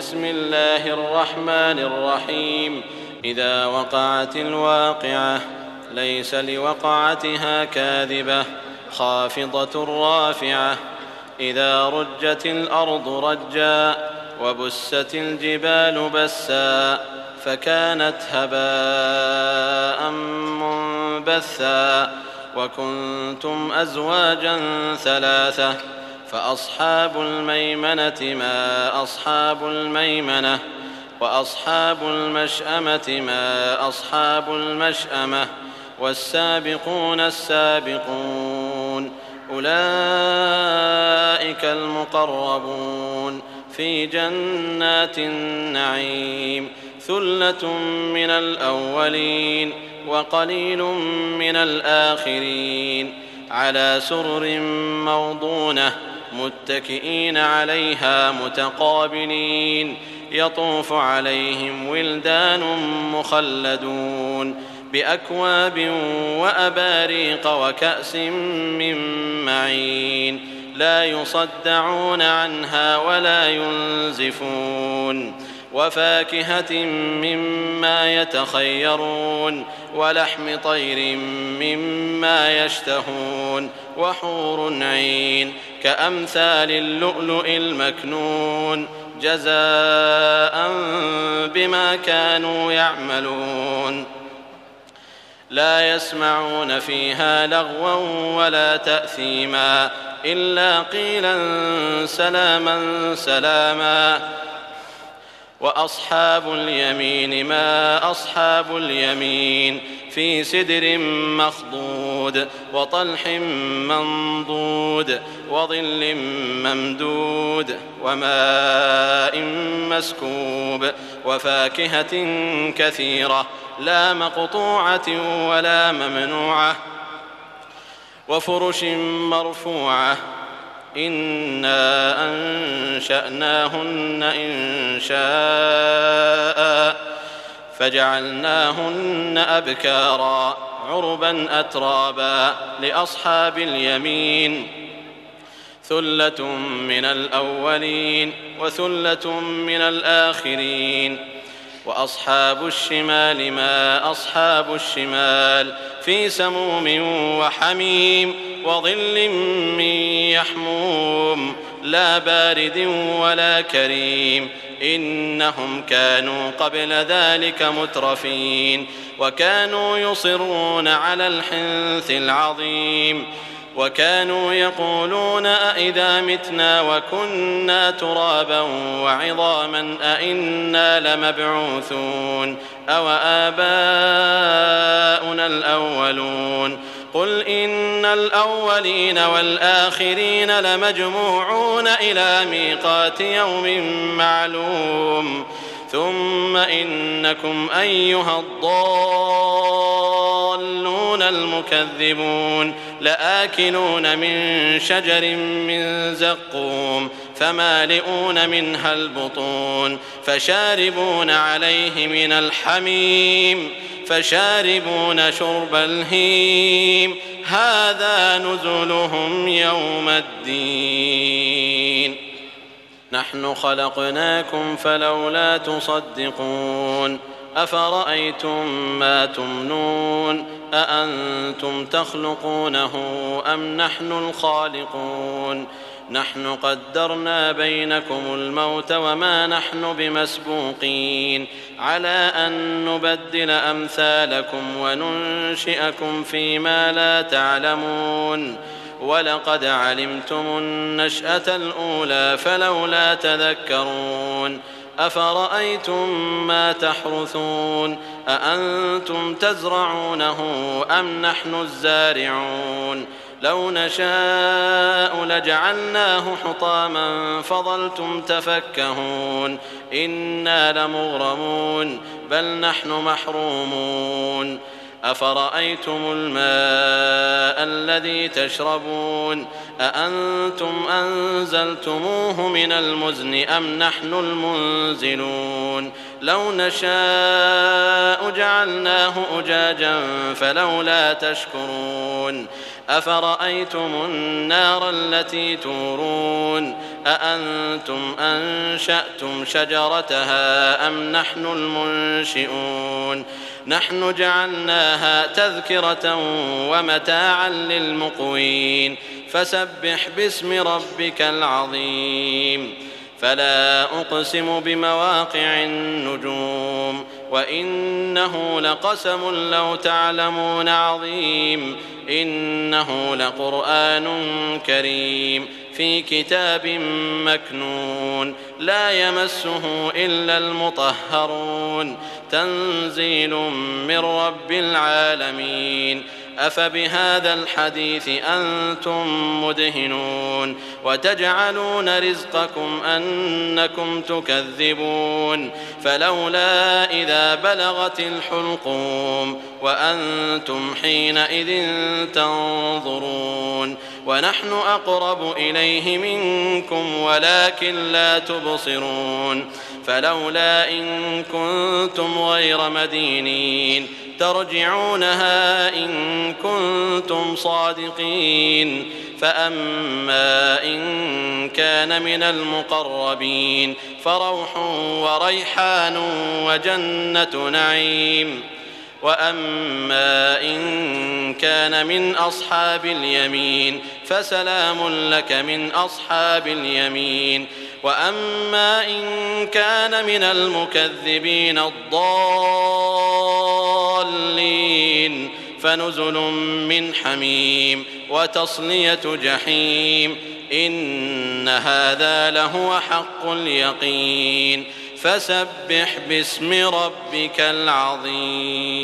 بسم الله الرحمن الرحيم. إذا وقعت الواقعة ليس لوقعتها كاذبة خافضة رافعة. إذا رجت الأرض رجا وبست الجبال بسا فكانت هباء منبثا. وكنتم أزواجا ثلاثة فأصحاب الميمنة ما أصحاب الميمنة وأصحاب المشأمة ما أصحاب المشأمة والسابقون السابقون أولئك المقربون في جنات النعيم. ثلة من الأولين وقليل من الآخرين على سرر موضونة متكئين عليها متقابلين. يطوف عليهم ولدان مخلدون بأكواب وأباريق وكأس من معين لا يصدعون عنها ولا ينزفون. وفاكهة مما يتخيرون ولحم طير مما يشتهون وحور عين كأمثال اللؤلؤ المكنون جزاء بما كانوا يعملون. لا يسمعون فيها لغوا ولا تأثيما إلا قيلا سلاما سلاما. وأصحاب اليمين ما أصحاب اليمين في سدر مخضود وطلح منضود وظل ممدود وماء مسكوب وفاكهة كثيرة لا مقطوعة ولا ممنوعة وفرش مرفوعة. إنا أنشأناهن إنشاء فجعلناهن أبكارا عربا أترابا لأصحاب اليمين. ثلة من الأولين وثلة من الآخرين. وأصحاب الشمال ما أصحاب الشمال في سموم وحميم وظل من يحموم لا بارد ولا كريم. إنهم كانوا قبل ذلك مترفين وكانوا يصرون على الحنث العظيم. وكانوا يقولون أئذا متنا وكنا ترابا وعظاما أئنا لمبعوثون أو آباؤنا الأولون. قل إن الأولين والآخرين لمجموعون إلى ميقات يوم معلوم. ثم إنكم أيها الضالون المكذبون لآكلون من شجر من زقوم فمالئون منها البطون فشاربون عليه من الحميم فشاربون شرب الهيم هذا نزلهم يوم الدين. نحن خلقناكم فلولا تصدقون. أفرأيتم ما تمنون أأنتم تخلقونه أم نحن الخالقون. نحن قدرنا بينكم الموت وما نحن بمسبوقين على أن نبدل أمثالكم وننشئكم فيما لا تعلمون. ولقد علمتم النشأة الأولى فلولا تذكرون. أفرأيتم ما تحرثون أأنتم تزرعونه أم نحن الزارعون. لو نشاء لجعلناه حطاما فظلتم تفكهون. إنا لمغرمون بل نحن محرومون. أفرأيتم الماء الذي تشربون أأنتم أنزلتموه من المزن أم نحن المنزلون. لو نشاء جعلناه أجاجا فلولا تشكرون. أفرأيتم النار التي تورون أأنتم أنشأتم شجرتها أم نحن المنشئون نحن جعلناها تذكرة ومتاعا للمقوين فسبح باسم ربك العظيم فلا أقسم بمواقع النجوم وإنه لقسم لو تعلمون عظيم إنه لقرآن كريم في كتاب مكنون لا يمسه إلا المطهرون تنزيل من رب العالمين أفبهذا الحديث أنتم مدهنون وتجعلون رزقكم أنكم تكذبون فلولا إذا بلغت الحلقوم وأنتم حينئذ تنظرون ونحن أقرب إليه منكم ولكن لا تبصرون فلولا إن كنتم غير مدينين ترجعونها إن كنتم صادقين فأما إن كان من المقربين فروح وريحان وجنة نعيم وأما إن كان من أصحاب اليمين فسلام لك من أصحاب اليمين وأما إن كان من المكذبين الضالين فنزل من حميم وتصلية جحيم إن هذا لهو حق اليقين فسبح باسم ربك العظيم.